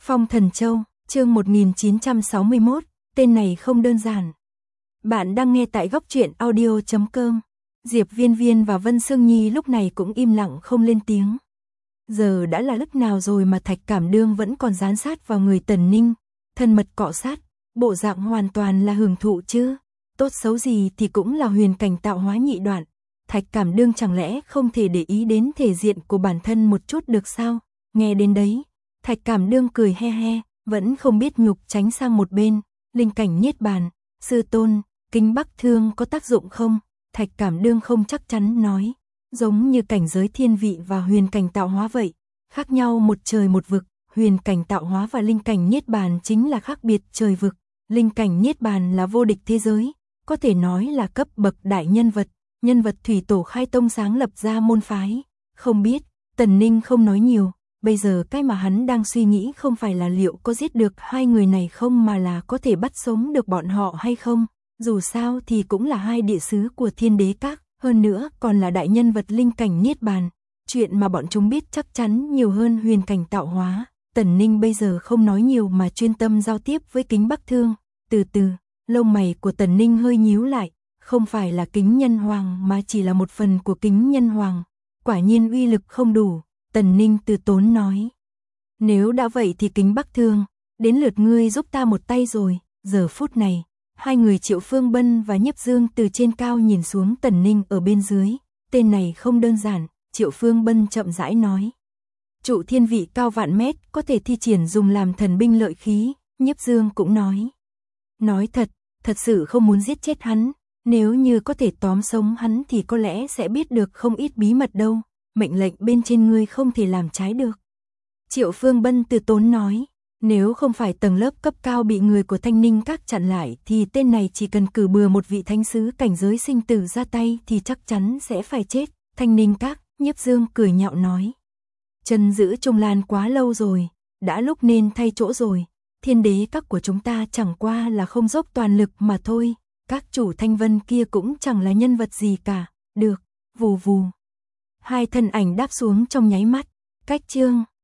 Phong Thần Châu, chương 1961, tên này không đơn giản. Bạn đang nghe tại góc truyện audio.com. Diệp Viên Viên và Vân Sương Nhi lúc này cũng im lặng không lên tiếng. Giờ đã là lúc nào rồi mà Thạch Cảm Đương vẫn còn dán sát vào người Tần Ninh, thân mật cọ sát, bộ dạng hoàn toàn là hưởng thụ chứ. Tốt xấu gì thì cũng là huyền cảnh tạo hóa nhị đoạn. Thạch Cảm Đương chẳng lẽ không thể để ý đến thể diện của bản thân một chút được sao? Nghe đến đấy, Thạch Cảm Đương cười he he, vẫn không biết nhục tránh sang một bên. Linh cảnh niết bàn, sư tôn, kính bắc thương có tác dụng không? Thạch Cảm Đương không chắc chắn nói. Giống như cảnh giới thiên vị và huyền cảnh tạo hóa vậy, khác nhau một trời một vực. Huyền cảnh tạo hóa và linh cảnh niết bàn chính là khác biệt trời vực. Linh cảnh niết bàn là vô địch thế giới, có thể nói là cấp bậc đại nhân vật thủy tổ khai tông sáng lập ra môn phái. Không biết, Tần Ninh không nói nhiều, bây giờ cái mà hắn đang suy nghĩ không phải là liệu có giết được hai người này không mà là có thể bắt sống được bọn họ hay không. Dù sao thì cũng là hai địa sứ của Thiên Đế Các, hơn nữa còn là đại nhân vật linh cảnh niết bàn. Chuyện mà bọn chúng biết chắc chắn nhiều hơn huyền cảnh tạo hóa. Tần Ninh bây giờ không nói nhiều mà chuyên tâm giao tiếp với Kính Bắc Thương. Từ từ, lông mày của Tần Ninh hơi nhíu lại, không phải là Kính Nhân Hoàng mà chỉ là một phần của Kính Nhân Hoàng. Quả nhiên uy lực không đủ, Tần Ninh từ tốn nói. Nếu đã vậy thì Kính Bắc Thương, đến lượt ngươi giúp ta một tay rồi. Giờ phút này, hai người Triệu Phương Bân và Nhiếp Dương từ trên cao nhìn xuống Tần Ninh ở bên dưới. Tên này không đơn giản, Triệu Phương Bân chậm rãi nói. Trụ thiên vị cao vạn mét, có thể thi triển dùng làm thần binh lợi khí. Nhiếp Dương cũng nói. Nói thật sự không muốn giết chết hắn. Nếu như có thể tóm sống hắn thì có lẽ sẽ biết được không ít bí mật đâu. Mệnh lệnh bên trên ngươi không thể làm trái được. Triệu Phương Bân từ tốn nói. Nếu không phải tầng lớp cấp cao bị người của Thanh Ninh Các chặn lại thì tên này chỉ cần cử bừa một vị thánh sứ cảnh giới sinh tử ra tay thì chắc chắn sẽ phải chết. Thanh Ninh Các, Nhiếp Dương cười nhạo nói. Chân giữ Trung Lan quá lâu rồi, đã lúc nên thay chỗ rồi. Thiên Đế Các của chúng ta chẳng qua là không dốc toàn lực mà thôi. Các chủ Thanh Vân kia cũng chẳng là nhân vật gì cả. Được, vù vù. Hai thân ảnh đáp xuống trong nháy mắt. Cách chương